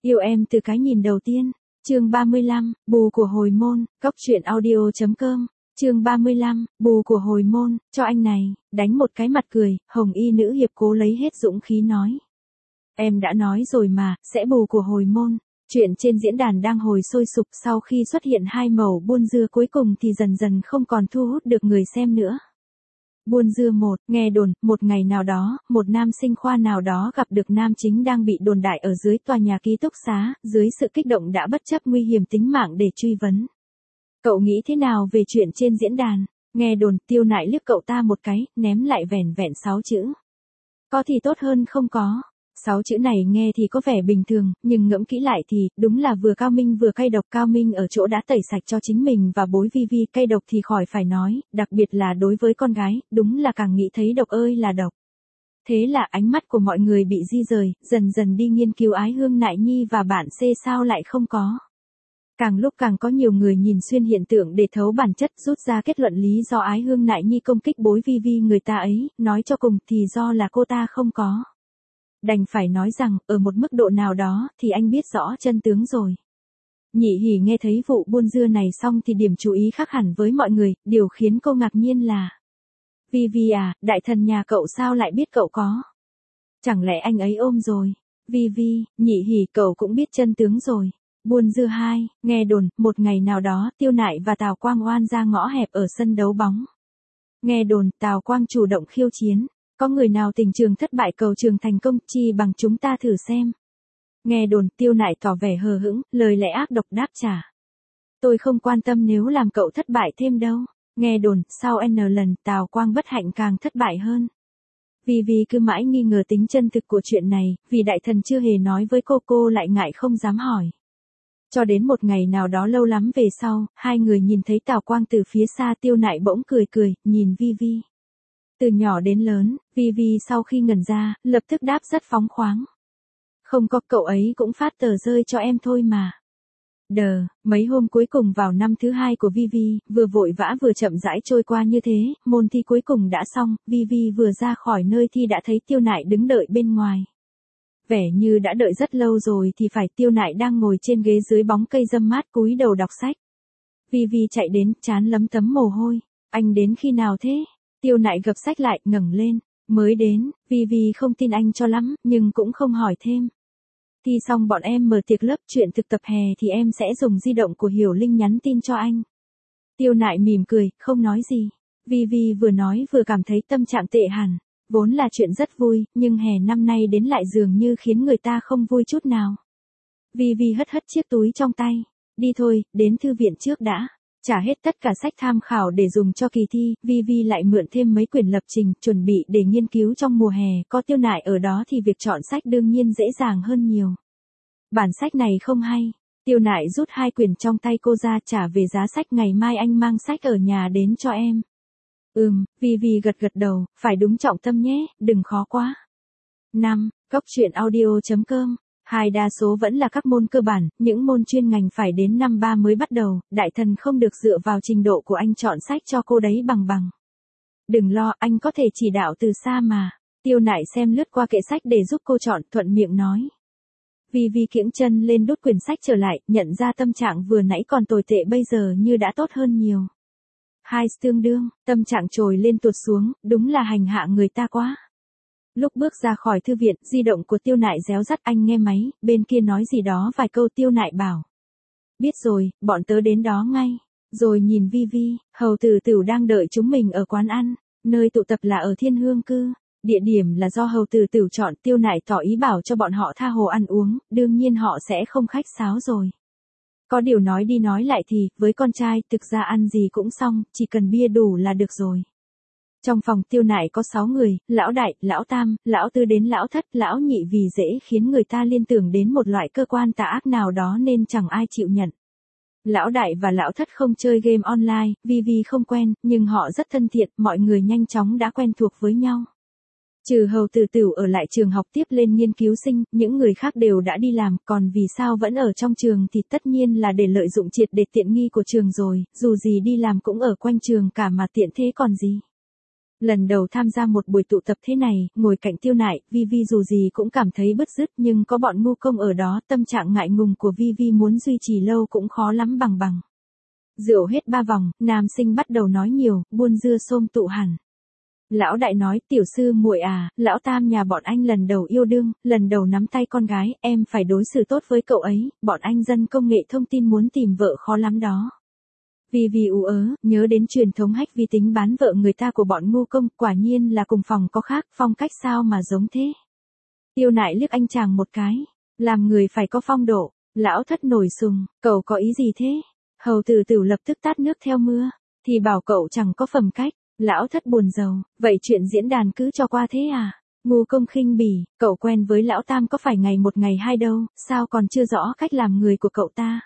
Yêu em từ cái nhìn đầu tiên. Chương 35, bù của hồi môn, Cóc truyện audio.com. Chương 35, bù của hồi môn, cho anh này, đánh một cái mặt cười, hồng y nữ hiệp cố lấy hết dũng khí nói. Em đã nói rồi mà, sẽ bù của hồi môn. Chuyện trên diễn đàn đang hồi sôi sục, sau khi xuất hiện hai mẩu buôn dưa cuối cùng thì dần dần không còn thu hút được người xem nữa. Buôn dưa 1, nghe đồn, một ngày nào đó, một nam sinh khoa nào đó gặp được nam chính đang bị đồn đại ở dưới tòa nhà ký túc xá, dưới sự kích động đã bất chấp nguy hiểm tính mạng để truy vấn. Cậu nghĩ thế nào về chuyện trên diễn đàn? Nghe đồn, Tiêu Nại liếc cậu ta một cái, ném lại vẻn vẹn 6 chữ. Có thì tốt hơn không có. 6 chữ này nghe thì có vẻ bình thường, nhưng ngẫm kỹ lại thì, đúng là vừa cao minh vừa cay độc. Cao minh ở chỗ đã tẩy sạch cho chính mình và bối Vi, cay độc thì khỏi phải nói, đặc biệt là đối với con gái, đúng là càng nghĩ thấy độc ơi là độc. Thế là ánh mắt của mọi người bị di rời, dần dần đi nghiên cứu Ái Hương Nại Nhi và bạn C sao lại không có. Càng lúc càng có nhiều người nhìn xuyên hiện tượng để thấu bản chất, rút ra kết luận lý do Ái Hương Nại Nhi công kích bối Vi người ta ấy, nói cho cùng thì do là cô ta không có. Đành phải nói rằng, ở một mức độ nào đó, thì anh biết rõ chân tướng rồi. Nhị Hỉ nghe thấy vụ buôn dưa này xong thì điểm chú ý khác hẳn với mọi người, điều khiến cô ngạc nhiên là. Vi à, đại thần nhà cậu sao lại biết cậu có? Chẳng lẽ anh ấy ôm rồi? Vi, Nhị Hỉ cậu cũng biết chân tướng rồi. Buôn dưa 2, nghe đồn, một ngày nào đó, Tiêu Nại và Tào Quang oan ra ngõ hẹp ở sân đấu bóng. Nghe đồn, Tào Quang chủ động khiêu chiến. Có người nào tình trường thất bại cầu trường thành công, chi bằng chúng ta thử xem. Nghe đồn, Tiêu Nại tỏ vẻ hờ hững, lời lẽ ác độc đáp trả. Tôi không quan tâm nếu làm cậu thất bại thêm đâu. Nghe đồn, sau N lần, Tào Quang bất hạnh càng thất bại hơn. Vi cứ mãi nghi ngờ tính chân thực của chuyện này, vì đại thần chưa hề nói với cô lại ngại không dám hỏi. Cho đến một ngày nào đó lâu lắm về sau, hai người nhìn thấy Tào Quang từ phía xa. Tiêu Nại bỗng cười, nhìn Vi. Từ nhỏ đến lớn, Vi sau khi ngẩn ra, lập tức đáp rất phóng khoáng. Không có, cậu ấy cũng phát tờ rơi cho em thôi mà. Mấy hôm cuối cùng vào năm thứ 2 của Vi, vừa vội vã vừa chậm rãi trôi qua như thế, môn thi cuối cùng đã xong, Vi vừa ra khỏi nơi thi đã thấy Tiêu Nại đứng đợi bên ngoài. Vẻ như đã đợi rất lâu rồi thì phải. Tiêu Nại đang ngồi trên ghế dưới bóng cây râm mát cúi đầu đọc sách. Vi chạy đến, trán lấm tấm mồ hôi. Anh đến khi nào thế? Tiêu Nại gập sách lại, ngẩng lên. Mới đến. Vi không tin anh cho lắm, nhưng cũng không hỏi thêm. Thi xong bọn em mở tiệc lớp, chuyện thực tập hè thì em sẽ dùng di động của Hiểu Linh nhắn tin cho anh. Tiêu Nại mỉm cười, không nói gì. Vi vừa nói vừa cảm thấy tâm trạng tệ hẳn. Vốn là chuyện rất vui, nhưng hè năm nay đến lại dường như khiến người ta không vui chút nào. Vi hất chiếc túi trong tay. Đi thôi, đến thư viện trước đã. Trả hết tất cả sách tham khảo để dùng cho kỳ thi, Vi lại mượn thêm mấy quyển lập trình, chuẩn bị để nghiên cứu trong mùa hè. Có Tiêu Nại ở đó thì việc chọn sách đương nhiên dễ dàng hơn nhiều. Bản sách này không hay. Tiêu Nại rút 2 quyển trong tay cô ra, trả về giá sách, ngày mai anh mang sách ở nhà đến cho em. Vi gật đầu, phải đúng trọng tâm nhé, đừng khó quá. 5. Cóc truyện audio.com. Đại số vẫn là các môn cơ bản, những môn chuyên ngành phải đến năm 3 mới bắt đầu, đại thần không được dựa vào trình độ của anh chọn sách cho cô đấy bằng. Đừng lo, anh có thể chỉ đạo từ xa mà. Tiêu Nại xem lướt qua kệ sách để giúp cô chọn, thuận miệng nói. Vi kiễng chân lên đút quyển sách trở lại, nhận ra tâm trạng vừa nãy còn tồi tệ bây giờ như đã tốt hơn nhiều. Hai tương đương, tâm trạng trồi lên tuột xuống, đúng là hành hạ người ta quá. Lúc bước ra khỏi thư viện, di động của Tiêu Nại réo rắt, anh nghe máy, bên kia nói gì đó vài câu. Tiêu Nại bảo. Biết rồi, bọn tớ đến đó ngay. Rồi nhìn Vi, Hầu Tử Tửu đang đợi chúng mình ở quán ăn, nơi tụ tập là ở Thiên Hương Cư. Địa điểm là do Hầu Tử Tửu chọn. Tiêu Nại tỏ ý bảo cho bọn họ tha hồ ăn uống, đương nhiên họ sẽ không khách sáo rồi. Có điều nói đi nói lại thì, với con trai, thực ra ăn gì cũng xong, chỉ cần bia đủ là được rồi. Trong phòng Tiêu Nại có 6 người, lão đại, lão tam, lão tư đến lão thất, lão nhị, vì dễ khiến người ta liên tưởng đến một loại cơ quan tà ác nào đó nên chẳng ai chịu nhận. Lão đại và lão thất không chơi game online, Vi không quen, nhưng họ rất thân thiện, mọi người nhanh chóng đã quen thuộc với nhau. Trừ Hầu Tử Tửu ở lại trường học tiếp lên nghiên cứu sinh, những người khác đều đã đi làm, còn vì sao vẫn ở trong trường thì tất nhiên là để lợi dụng triệt để tiện nghi của trường rồi, dù gì đi làm cũng ở quanh trường cả mà tiện thế còn gì. Lần đầu tham gia một buổi tụ tập thế này, ngồi cạnh Tiêu Nại, Vi Vi dù gì cũng cảm thấy bứt rứt, nhưng có bọn ngu công ở đó, tâm trạng ngại ngùng của Vi Vi muốn duy trì lâu cũng khó lắm bằng. Rượu hết 3 vòng, nam sinh bắt đầu nói nhiều, buôn dưa xôm tụ hẳn. Lão đại nói, tiểu sư muội à, lão tam nhà bọn anh lần đầu yêu đương, lần đầu nắm tay con gái, em phải đối xử tốt với cậu ấy, bọn anh dân công nghệ thông tin muốn tìm vợ khó lắm đó. Vi Vi ú ớ, nhớ đến truyền thống hách vi tính bán vợ người ta của bọn ngu công, quả nhiên là cùng phòng có khác, phong cách sao mà giống thế. Tiêu Nại liếc anh chàng một cái, làm người phải có phong độ, lão thất nổi sùng, cậu có ý gì thế? Hầu tử tử lập tức tát nước theo mưa, thì bảo cậu chẳng có phẩm cách, lão thất buồn rầu, vậy chuyện diễn đàn cứ cho qua thế à? Ngu công khinh bỉ, cậu quen với lão tam có phải ngày một ngày hai đâu, sao còn chưa rõ cách làm người của cậu ta?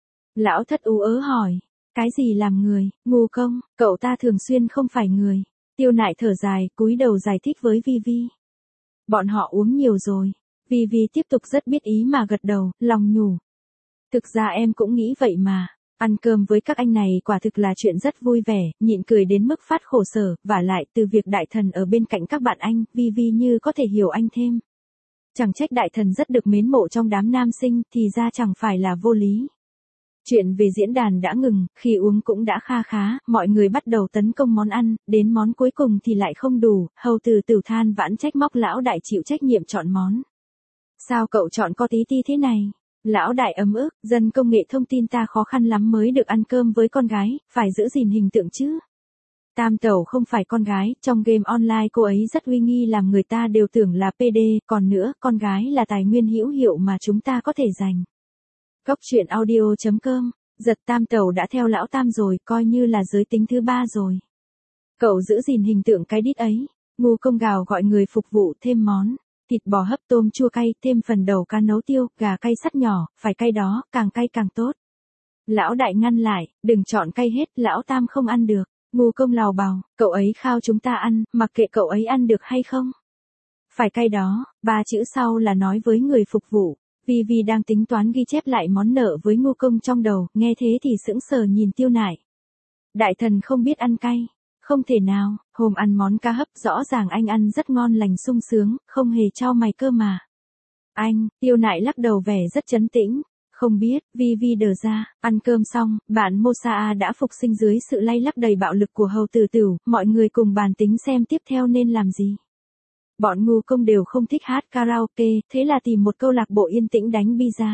Lão thất ú ớ hỏi, cái gì làm người, ngu công, cậu ta thường xuyên không phải người. Tiêu Nại thở dài, cúi đầu giải thích với Vi Vi. Bọn họ uống nhiều rồi. Vi Vi tiếp tục rất biết ý mà gật đầu, lòng nhủ. Thực ra em cũng nghĩ vậy mà. Ăn cơm với các anh này quả thực là chuyện rất vui vẻ, nhịn cười đến mức phát khổ sở, vả lại từ việc đại thần ở bên cạnh các bạn anh, Vi Vi như có thể hiểu anh thêm. Chẳng trách đại thần rất được mến mộ trong đám nam sinh, thì ra chẳng phải là vô lý. Chuyện về diễn đàn đã ngừng, khi uống cũng đã kha khá, mọi người bắt đầu tấn công món ăn, đến món cuối cùng thì lại không đủ, hầu tử tử than vãn trách móc lão đại chịu trách nhiệm chọn món. Sao cậu chọn có tí ti thế này? Lão đại ấm ức, dân công nghệ thông tin ta khó khăn lắm mới được ăn cơm với con gái, phải giữ gìn hình tượng chứ. Tam tẩu không phải con gái, trong game online cô ấy rất uy nghi làm người ta đều tưởng là PD, còn nữa, con gái là tài nguyên hữu hiệu mà chúng ta có thể dành. Góc truyện audio.com, giật tam tẩu đã theo lão tam rồi, coi như là giới tính thứ 3 rồi. Cậu giữ gìn hình tượng cái đít ấy, ngu công gào gọi người phục vụ thêm món. Thịt bò hấp tôm chua cay, thêm phần đầu cá nấu tiêu, gà cay sắt nhỏ, phải cay đó, càng cay càng tốt. Lão đại ngăn lại, đừng chọn cay hết, lão tam không ăn được. Ngu công lào bào, cậu ấy khao chúng ta ăn, mặc kệ cậu ấy ăn được hay không. Phải cay đó, 3 chữ sau là nói với người phục vụ. Vi Vi đang tính toán ghi chép lại món nợ với ngu công trong đầu, nghe thế thì sững sờ nhìn Tiêu Nại. Đại thần không biết ăn cay. Không thể nào, hôm ăn món cá hấp rõ ràng anh ăn rất ngon lành sung sướng, không hề chau mày cơ mà. Anh, Tiêu Nại lắc đầu vẻ rất trấn tĩnh. Không biết, Vi Vi đờ ra, ăn cơm xong, bạn Mosa đã phục sinh dưới sự lay lắc đầy bạo lực của hầu tử tử, mọi người cùng bàn tính xem tiếp theo nên làm gì. Bọn ngu công đều không thích hát karaoke, thế là tìm một câu lạc bộ yên tĩnh đánh pizza.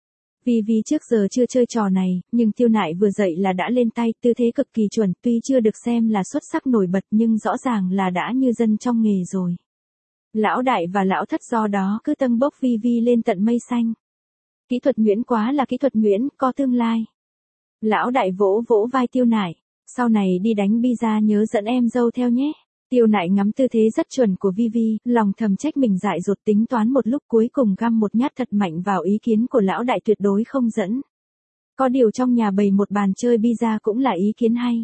Vi Vi trước giờ chưa chơi trò này, nhưng Tiêu Nại vừa dậy là đã lên tay, tư thế cực kỳ chuẩn, tuy chưa được xem là xuất sắc nổi bật nhưng rõ ràng là đã như dân trong nghề rồi. Lão đại và lão thất do đó cứ tâng bốc Vi Vi lên tận mây xanh. Kỹ thuật nhuyễn quá là kỹ thuật nhuyễn, có tương lai. Lão đại vỗ vỗ vai Tiêu Nại, sau này đi đánh pizza nhớ dẫn em dâu theo nhé. Tiêu Nại ngắm tư thế rất chuẩn của Vi Vi, lòng thầm trách mình dại dột tính toán một lúc cuối cùng găm một nhát thật mạnh vào ý kiến của lão đại tuyệt đối không dẫn. Có điều trong nhà bày một bàn chơi pizza cũng là ý kiến hay.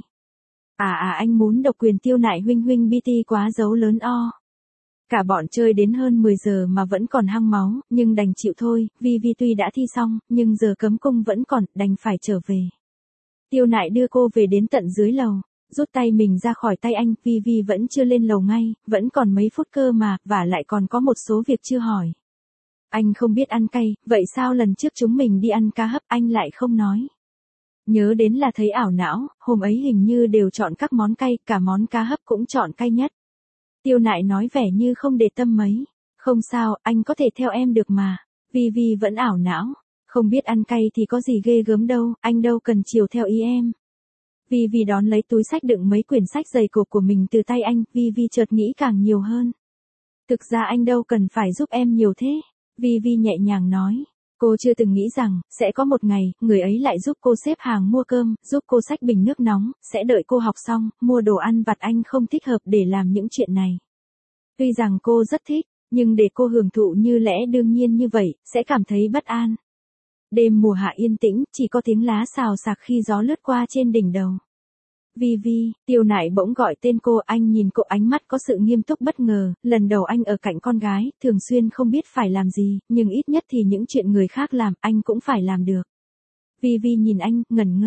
Anh muốn độc quyền Tiêu Nại huynh huynh BT quá dấu lớn o. Cả bọn chơi đến hơn 10 giờ mà vẫn còn hăng máu, nhưng đành chịu thôi, Vi Vi tuy đã thi xong, nhưng giờ cấm cung vẫn còn, đành phải trở về. Tiêu Nại đưa cô về đến tận dưới lầu. Rút tay mình ra khỏi tay anh, Vi Vi vẫn chưa lên lầu ngay, vẫn còn mấy phút cơ mà, và lại còn có một số việc chưa hỏi. Anh không biết ăn cay, vậy sao lần trước chúng mình đi ăn cá hấp anh lại không nói? Nhớ đến là thấy ảo não, hôm ấy hình như đều chọn các món cay, cả món cá hấp cũng chọn cay nhất. Tiêu Nại nói vẻ như không để tâm mấy. Không sao, anh có thể theo em được mà. Vi Vi vẫn ảo não. Không biết ăn cay thì có gì ghê gớm đâu, anh đâu cần chiều theo ý em. Vi Vi đón lấy túi sách đựng mấy quyển sách dày cộp của mình từ tay anh, Vi Vi chợt nghĩ càng nhiều hơn. Thực ra anh đâu cần phải giúp em nhiều thế. Vi Vi nhẹ nhàng nói. Cô chưa từng nghĩ rằng, sẽ có một ngày, người ấy lại giúp cô xếp hàng mua cơm, giúp cô xách bình nước nóng, sẽ đợi cô học xong, mua đồ ăn vặt anh không thích hợp để làm những chuyện này. Tuy rằng cô rất thích, nhưng để cô hưởng thụ như lẽ đương nhiên như vậy, sẽ cảm thấy bất an. Đêm mùa hạ yên tĩnh, chỉ có tiếng lá xào xạc khi gió lướt qua trên đỉnh đầu. Vi Vi, Tiêu Nại bỗng gọi tên cô, anh nhìn cô ánh mắt có sự nghiêm túc bất ngờ, lần đầu anh ở cạnh con gái, thường xuyên không biết phải làm gì, nhưng ít nhất thì những chuyện người khác làm, anh cũng phải làm được. Vi Vi nhìn anh, ngẩn ngơ,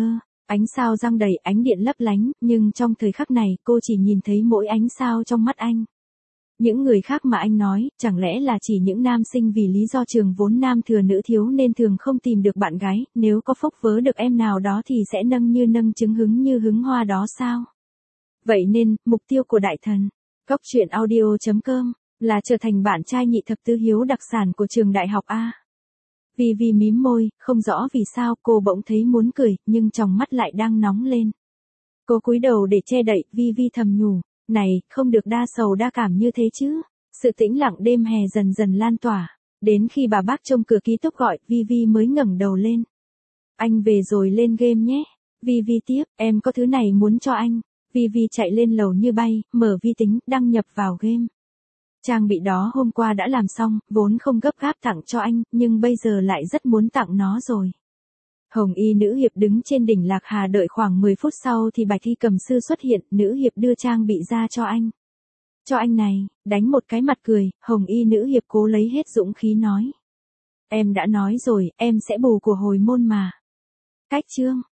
Ánh sao răng đầy, ánh điện lấp lánh, nhưng trong thời khắc này cô chỉ nhìn thấy mỗi ánh sao trong mắt anh. Những người khác mà anh nói, chẳng lẽ là chỉ những nam sinh vì lý do trường vốn nam thừa nữ thiếu nên thường không tìm được bạn gái, nếu có phốc vớ được em nào đó thì sẽ nâng như nâng trứng hứng như hứng hoa đó sao? Vậy nên, mục tiêu của đại thần, Cóc Truyện Audio.com, là trở thành bạn trai nhị thập tứ hiếu đặc sản của trường đại học A. Vi mím môi, không rõ vì sao cô bỗng thấy muốn cười, nhưng tròng mắt lại đang nóng lên. Cô cúi đầu để che đậy, Vi thầm nhủ, này, không được đa sầu đa cảm như thế chứ. Sự tĩnh lặng đêm hè dần dần lan tỏa, đến khi bà bác trông cửa ký túc gọi, Vi mới ngẩng đầu lên. Anh về rồi lên game nhé. Vi tiếp, em có thứ này muốn cho anh. Vi chạy lên lầu như bay, mở vi tính, đăng nhập vào game. Trang bị đó hôm qua đã làm xong, vốn không gấp gáp tặng cho anh, nhưng bây giờ lại rất muốn tặng nó rồi. Hồng y nữ hiệp đứng trên đỉnh Lạc Hà đợi khoảng 10 phút sau thì Bạch Thi Cầm Sư xuất hiện, nữ hiệp đưa trang bị ra cho anh. Cho anh này, đánh một cái mặt cười, hồng y nữ hiệp cố lấy hết dũng khí nói. Em đã nói rồi, em sẽ bù của hồi môn mà. Cách chương.